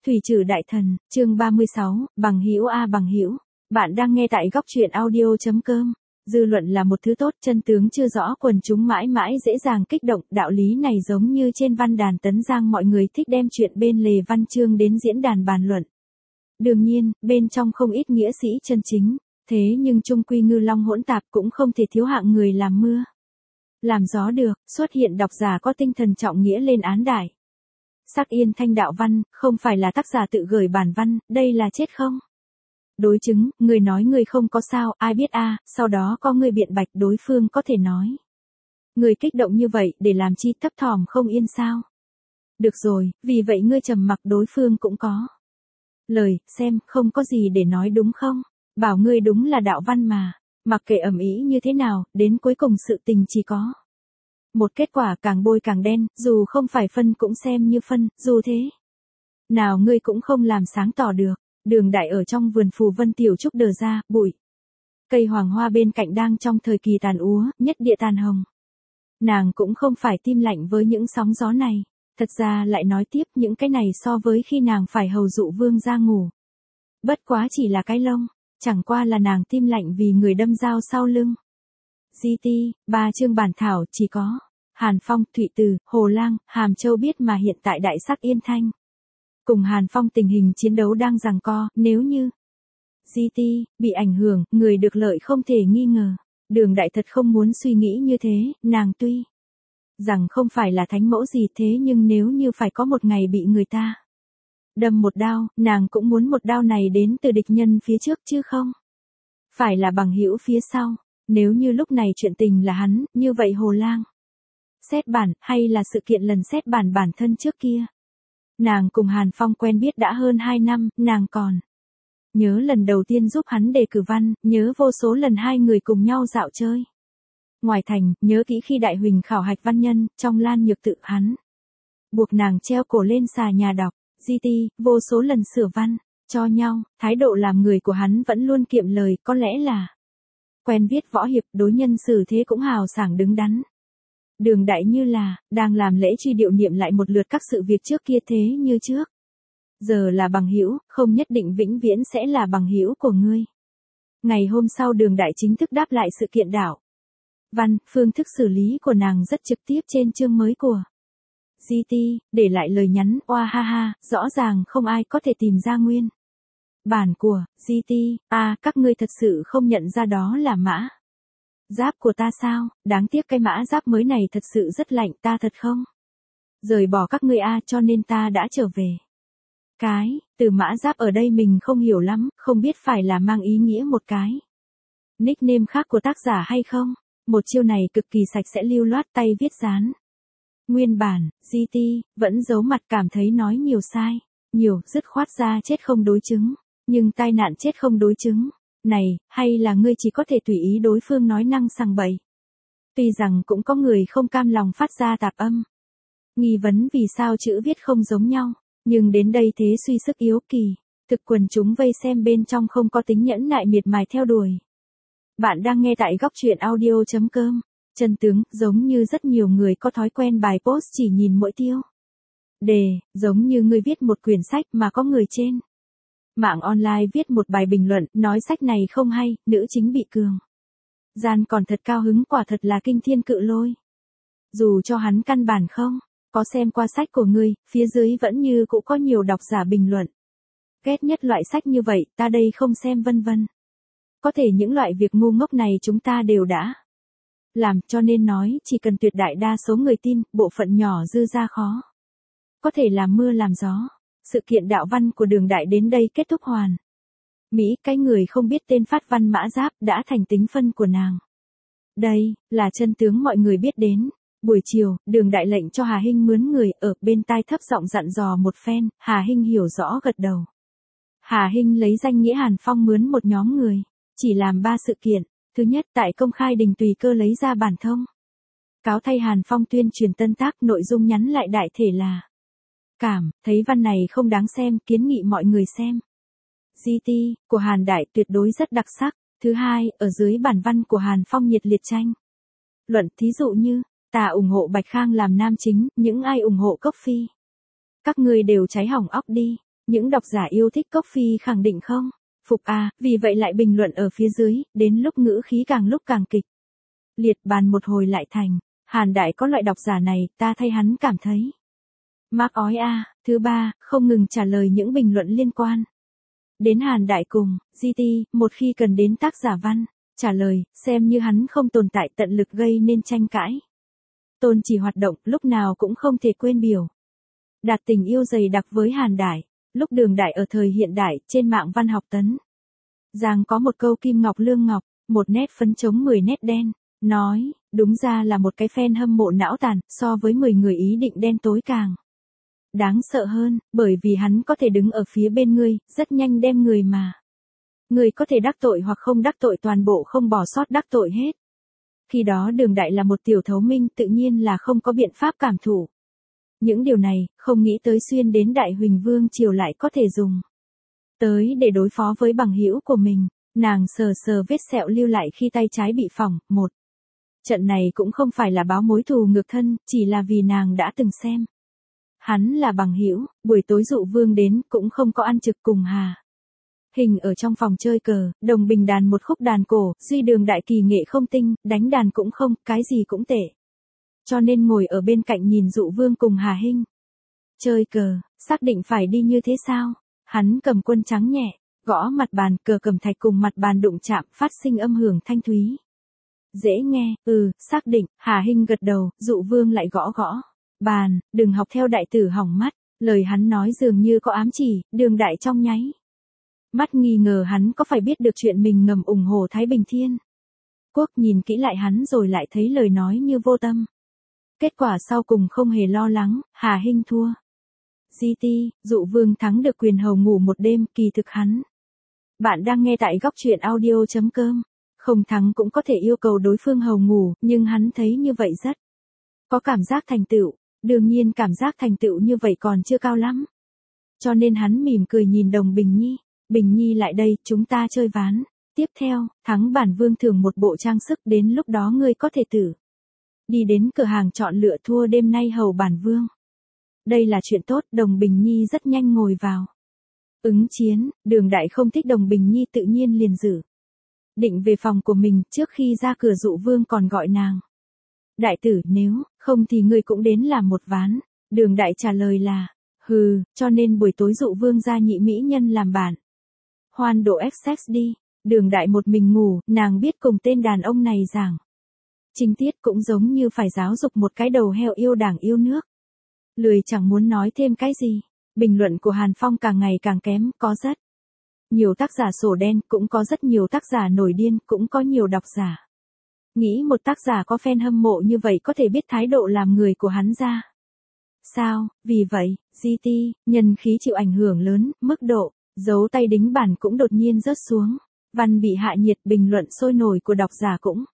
Thủy Trử Đại Thần, chương 36, Bằng Hữu a Bằng Hữu. Bạn đang nghe tại góc truyện audio.com. Dư luận là một thứ tốt, chân tướng chưa rõ, quần chúng mãi mãi dễ dàng kích động, đạo lý này giống như trên văn đàn Tấn Giang, mọi người thích đem chuyện bên lề văn chương đến diễn đàn bàn luận. Đương nhiên, bên trong không ít nghĩa sĩ chân chính, thế nhưng chung quy ngư long hỗn tạp, cũng không thể thiếu hạng người làm mưa làm gió được, xuất hiện độc giả có tinh thần trọng nghĩa lên án đại. Sắc Yên Thanh đạo văn, không phải là tác giả tự gửi bản văn, đây là chết không? Đối chứng, người nói người không có sao, ai biết a, sau đó có người biện bạch, đối phương có thể nói. Người kích động như vậy, để làm chi thấp thỏm không yên sao? Được rồi, vì vậy ngươi trầm mặc, đối phương cũng có lời, xem, không có gì để nói đúng không? Bảo ngươi đúng là đạo văn mà, mặc kệ ầm ĩ như thế nào, đến cuối cùng sự tình chỉ có một kết quả, càng bôi càng đen, dù không phải phân cũng xem như phân, dù thế nào ngươi cũng không làm sáng tỏ được. Đường Đại ở trong vườn Phù Vân Tiểu Trúc đờ ra, bụi cây hoàng hoa bên cạnh đang trong thời kỳ tàn úa, nhất địa tàn hồng. Nàng cũng không phải tim lạnh với những sóng gió này, thật ra lại nói tiếp, những cái này so với khi nàng phải hầu dụ vương ra ngủ, bất quá chỉ là cái lông, chẳng qua là nàng tim lạnh vì người đâm dao sau lưng. GT, 3 chương bản thảo chỉ có Hàn Phong, Thụy Từ, Hồ Lang, Hàm Châu biết, mà hiện tại Đại Sắc Yên Thanh cùng Hàn Phong tình hình chiến đấu đang giằng co, nếu như GT bị ảnh hưởng, người được lợi không thể nghi ngờ. Đường Đại thật không muốn suy nghĩ như thế, nàng tuy rằng không phải là thánh mẫu gì, thế nhưng nếu như phải có một ngày bị người ta đâm một đao, nàng cũng muốn một đao này đến từ địch nhân phía trước chứ không phải là bằng hữu phía sau. Nếu như lúc này chuyện tình là hắn, như vậy Hồ Lang xét bản, hay là sự kiện lần xét bản bản thân trước kia. Nàng cùng Hàn Phong quen biết đã hơn 2 năm, nàng còn nhớ lần đầu tiên giúp hắn đề cử văn, nhớ vô số lần hai người cùng nhau dạo chơi ngoài thành, nhớ kỹ khi Đại Huỳnh khảo hạch văn nhân, trong Lan Nhược Tự hắn buộc nàng treo cổ lên xà nhà đọc. GT, vô số lần sửa văn cho nhau, thái độ làm người của hắn vẫn luôn kiệm lời, có lẽ là quen viết võ hiệp, đối nhân xử thế cũng hào sảng đứng đắn. Đường Đại như là đang làm lễ truy điệu niệm lại một lượt các sự việc trước kia, thế như trước giờ là bằng hữu, không nhất định vĩnh viễn sẽ là bằng hữu của ngươi. Ngày hôm sau, Đường Đại chính thức đáp lại sự kiện đạo văn, phương thức xử lý của nàng rất trực tiếp trên chương mới của GT, để lại lời nhắn, oa ha ha, rõ ràng không ai có thể tìm ra nguyên bản của GT, các ngươi thật sự không nhận ra đó là mã giáp của ta sao? Đáng tiếc cái mã giáp mới này thật sự rất lạnh, ta thật không rời bỏ các ngươi cho nên ta đã trở về. Cái từ mã giáp ở đây mình không hiểu lắm, không biết phải là mang ý nghĩa một cái nickname khác của tác giả hay không. Một chiêu này cực kỳ sạch sẽ lưu loát, tay viết dán nguyên bản. GT vẫn giấu mặt, cảm thấy nói nhiều sai nhiều, dứt khoát ra chết không đối chứng, nhưng tai nạn chết không đối chứng này, hay là ngươi chỉ có thể tùy ý đối phương nói năng sằng bậy. Tuy rằng cũng có người không cam lòng phát ra tạp âm nghi vấn vì sao chữ viết không giống nhau, nhưng đến đây thế suy sức yếu kỳ, thực quần chúng vây xem bên trong không có tính nhẫn nại miệt mài theo đuổi. Bạn đang nghe tại góc truyện audio.com. Chân tướng, giống như rất nhiều người có thói quen bài post chỉ nhìn mỗi tiêu đề, giống như người viết một quyển sách mà có người trên mạng online viết một bài bình luận, nói sách này không hay, nữ chính bị cường gian còn thật cao hứng, quả thật là kinh thiên cự lôi. Dù cho hắn căn bản không có xem qua sách của ngươi, phía dưới vẫn như cũng có nhiều độc giả bình luận ghét nhất loại sách như vậy, ta đây không xem vân vân. Có thể những loại việc ngu ngốc này chúng ta đều đã làm, cho nên nói chỉ cần tuyệt đại đa số người tin, bộ phận nhỏ dư ra khó có thể làm mưa làm gió. Sự kiện đạo văn của Đường Đại đến đây kết thúc hoàn mỹ, cái người không biết tên phát văn mã giáp đã thành tính phân của nàng. Đây là chân tướng mọi người biết đến. Buổi chiều, Đường Đại lệnh cho Hà Hinh mướn người, ở bên tai thấp giọng dặn dò một phen, Hà Hinh hiểu rõ gật đầu. Hà Hinh lấy danh nghĩa Hàn Phong mướn một nhóm người, chỉ làm 3 sự kiện. Thứ nhất, tại công khai đình tùy cơ lấy ra bản thông cáo thay Hàn Phong tuyên truyền tân tác, nội dung nhắn lại đại thể là thấy văn này không đáng xem, kiến nghị mọi người xem GT của Hàn Đại tuyệt đối rất đặc sắc. Thứ hai, ở dưới bản văn của Hàn Phong nhiệt liệt tranh luận, thí dụ như ta ủng hộ Bạch Khang làm nam chính, những ai ủng hộ Cốc Phi các ngươi đều cháy hỏng óc đi. Những độc giả yêu thích Coffee khẳng định không? Phục à, vì vậy lại bình luận ở phía dưới, đến lúc ngữ khí càng lúc càng kịch liệt, bàn một hồi lại thành, Hàn Đại có loại độc giả này, ta thay hắn cảm thấy. Mác ói a, thứ ba, không ngừng trả lời những bình luận liên quan đến Hàn Đại cùng GT, một khi cần đến tác giả văn, trả lời, xem như hắn không tồn tại, tận lực gây nên tranh cãi. Tôn Chỉ hoạt động, lúc nào cũng không thể quên biểu đạt tình yêu dày đặc với Hàn Đại. Lúc Đường Đại ở thời hiện đại, trên mạng văn học tấn Giang có một câu kim ngọc lương ngọc, một nét phấn chống 10 nét đen, nói, đúng ra là một cái fan hâm mộ não tàn, so với 10 người ý định đen tối càng đáng sợ hơn, bởi vì hắn có thể đứng ở phía bên ngươi, rất nhanh đem người mà người có thể đắc tội hoặc không đắc tội toàn bộ không bỏ sót đắc tội hết. Khi đó Đường Đại là một tiểu thấu minh, tự nhiên là không có biện pháp cảm thụ những điều này, không nghĩ tới xuyên đến Đại Huỳnh Vương triều lại có thể dùng tới để đối phó với bằng hữu của mình. Nàng sờ sờ vết sẹo lưu lại khi tay trái bị phỏng. Một trận này cũng không phải là báo mối thù ngược thân, chỉ là vì nàng đã từng xem hắn là bằng hữu. Buổi tối Dụ Vương đến, cũng không có ăn trực cùng Hà Hình ở trong phòng chơi cờ, đồng bình đàn một khúc đàn cổ, duy Đường Đại kỳ nghệ không tinh, đánh đàn cũng không, cái gì cũng tệ. Cho nên ngồi ở bên cạnh nhìn Dụ Vương cùng Hà Hinh chơi cờ, xác định phải đi như thế sao? Hắn cầm quân trắng nhẹ, gõ mặt bàn, cờ cẩm thạch cùng mặt bàn đụng chạm, phát sinh âm hưởng thanh thúy. Dễ nghe, xác định, Hà Hinh gật đầu, Dụ Vương lại gõ gõ bàn, đừng học theo đại tử hỏng mắt, lời hắn nói dường như có ám chỉ, Đường Đại trong nháy mắt nghi ngờ hắn có phải biết được chuyện mình ngầm ủng hộ Thái Bình Thiên Quốc, nhìn kỹ lại hắn rồi lại thấy lời nói như vô tâm. Kết quả sau cùng không hề lo lắng, Hà Hinh thua. GT, Dụ Vương thắng được quyền hầu ngủ một đêm, kỳ thực hắn. Bạn đang nghe tại góc truyện audio.com. Không thắng cũng có thể yêu cầu đối phương hầu ngủ, nhưng hắn thấy như vậy rất có cảm giác thành tựu. Đương nhiên cảm giác thành tựu như vậy còn chưa cao lắm. Cho nên hắn mỉm cười nhìn Đồng Bình Nhi. Bình Nhi lại đây, chúng ta chơi ván. Tiếp theo, thắng bản vương thưởng một bộ trang sức, đến lúc đó ngươi có thể tự đi đến cửa hàng chọn lựa, thua đêm nay hầu bản vương. Đây là chuyện tốt, Đồng Bình Nhi rất nhanh ngồi vào ứng chiến. Đường Đại không thích Đồng Bình Nhi, tự nhiên liền giữ định về phòng của mình. Trước khi ra cửa Dụ Vương còn gọi nàng, đại tử, nếu không thì ngươi cũng đến làm một ván. Đường Đại trả lời là, hừ, cho nên buổi tối Dụ Vương ra nhị mỹ nhân làm bạn hoan độ XX đi. Đường Đại một mình ngủ, nàng biết cùng tên đàn ông này giảng chính tiết cũng giống như phải giáo dục một cái đầu heo yêu đảng yêu nước. Lười chẳng muốn nói thêm cái gì. Bình luận của Hàn Phong càng ngày càng kém, có rất nhiều tác giả sổ đen, cũng có rất nhiều tác giả nổi điên, cũng có nhiều độc giả nghĩ một tác giả có fan hâm mộ như vậy có thể biết thái độ làm người của hắn ra sao. Vì vậy, GT, nhân khí chịu ảnh hưởng lớn, mức độ giấu tay đính bản cũng đột nhiên rớt xuống. Văn bị hạ nhiệt, bình luận sôi nổi của độc giả cũng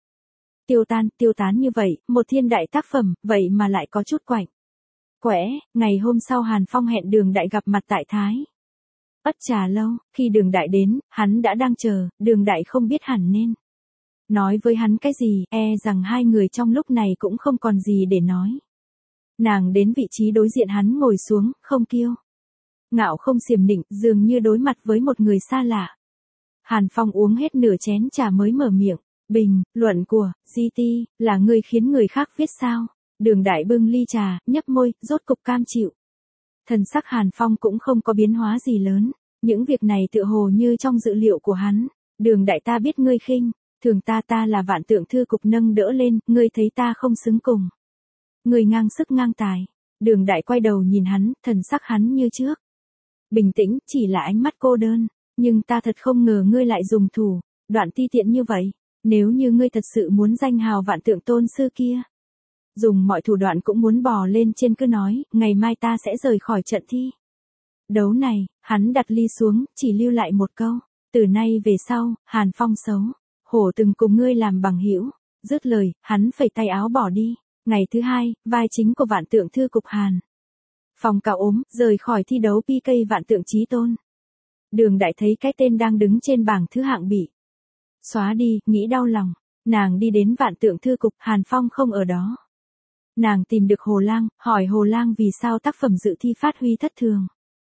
tiêu tán như vậy. Một thiên đại tác phẩm, vậy mà lại có chút quạnh quẽ. Ngày hôm sau Hàn Phong hẹn Đường Đại gặp mặt tại Thái Ất Trà Lâu. Khi Đường Đại đến, hắn đã đang chờ. Đường Đại không biết hẳn nên nói với hắn cái gì, rằng hai người trong lúc này cũng không còn gì để nói. Nàng đến vị trí đối diện hắn ngồi xuống, không kiêu ngạo không xiểm nịnh, dường như đối mặt với một người xa lạ. Hàn Phong uống hết nửa chén trà mới mở miệng. Bình luận của GT là ngươi khiến người khác viết sao? Đường Đại bưng ly trà, nhấp môi, rốt cục cam chịu. Thần sắc Hàn Phong cũng không có biến hóa gì lớn. Những việc này tựa hồ như trong dự liệu của hắn. Đường Đại, ta biết ngươi khinh thường ta là Vạn Tượng Thư cục nâng đỡ lên, ngươi thấy ta không xứng cùng ngươi ngang sức ngang tài. Đường Đại quay đầu nhìn hắn, thần sắc hắn như trước bình tĩnh, chỉ là ánh mắt cô đơn. Nhưng ta thật không ngờ ngươi lại dùng thủ đoạn ti tiện như vậy. Nếu như ngươi thật sự muốn danh hào Vạn Tượng tôn sư kia, dùng mọi thủ đoạn cũng muốn bò lên trên, cứ nói, ngày mai ta sẽ rời khỏi trận thi đấu này. Hắn đặt ly xuống, chỉ lưu lại một câu, từ nay về sau, Hàn Phong xấu hổ từng cùng ngươi làm bằng hữu. Dứt lời, hắn phẩy tay áo bỏ đi. Ngày thứ hai, vai chính của Vạn Tượng Thư cục Hàn Phong cao ốm, rời khỏi thi đấu PK Vạn Tượng Chí Tôn. Đường Đại thấy cái tên đang đứng trên bảng thứ hạng bị xóa đi, nghĩ đau lòng. Nàng đi đến Vạn Tượng Thư cục, Hàn Phong không ở đó. Nàng tìm được Hồ Lang, hỏi Hồ Lang vì sao tác phẩm dự thi phát huy thất thường.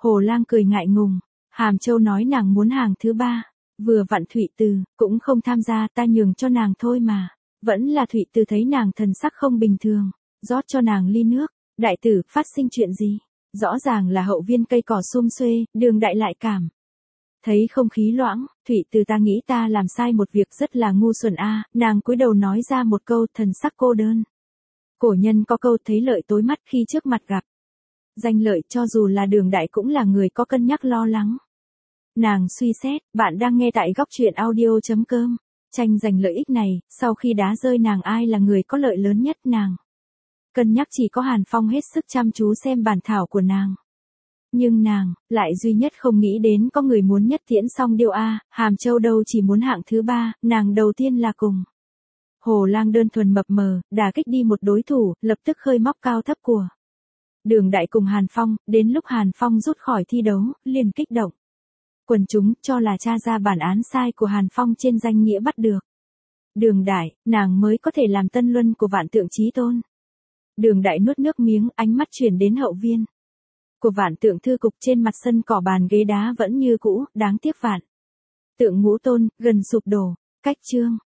Hồ Lang cười ngại ngùng. Hàm Châu nói nàng muốn hàng thứ ba. Vừa vặn Thụy Từ, cũng không tham gia, ta nhường cho nàng thôi mà. Vẫn là Thụy Từ thấy nàng thần sắc không bình thường. Rót cho nàng ly nước. Đại tử, phát sinh chuyện gì? Rõ ràng là hậu viên cây cỏ sum xuê, Đường Đại lại cảm thấy không khí loãng. Thụy Từ, ta nghĩ ta làm sai một việc rất là ngu xuẩn a. Nàng cúi đầu nói ra một câu, thần sắc cô đơn. Cổ nhân có câu thấy lợi tối mắt khi trước mặt gặp. Danh lợi, cho dù là Đường Đại cũng là người có cân nhắc lo lắng. Nàng suy xét, bạn đang nghe tại góc truyện audio.com. Tranh giành lợi ích này, sau khi đá rơi nàng ai là người có lợi lớn nhất nàng. Cân nhắc chỉ có Hàn Phong hết sức chăm chú xem bản thảo của nàng. Nhưng nàng, lại duy nhất không nghĩ đến có người muốn nhất tiễn song điêu a. Hàm Châu đâu chỉ muốn hạng thứ ba, nàng đầu tiên là cùng. Hồ Lang đơn thuần mập mờ, đả kích đi một đối thủ, lập tức khơi móc cao thấp của Đường Đại cùng Hàn Phong. Đến lúc Hàn Phong rút khỏi thi đấu, liền kích động. Quần chúng cho là tra ra bản án sai của Hàn Phong trên danh nghĩa bắt được Đường Đại, nàng mới có thể làm tân luân của Vạn Tượng Chí Tôn. Đường Đại nuốt nước miếng, ánh mắt chuyển đến hậu viên của Vạn Tượng thư cục. Trên mặt sân cỏ bàn ghế đá vẫn như cũ, đáng tiếc Vạn Tượng Ngũ Tôn gần sụp đổ. Cách chương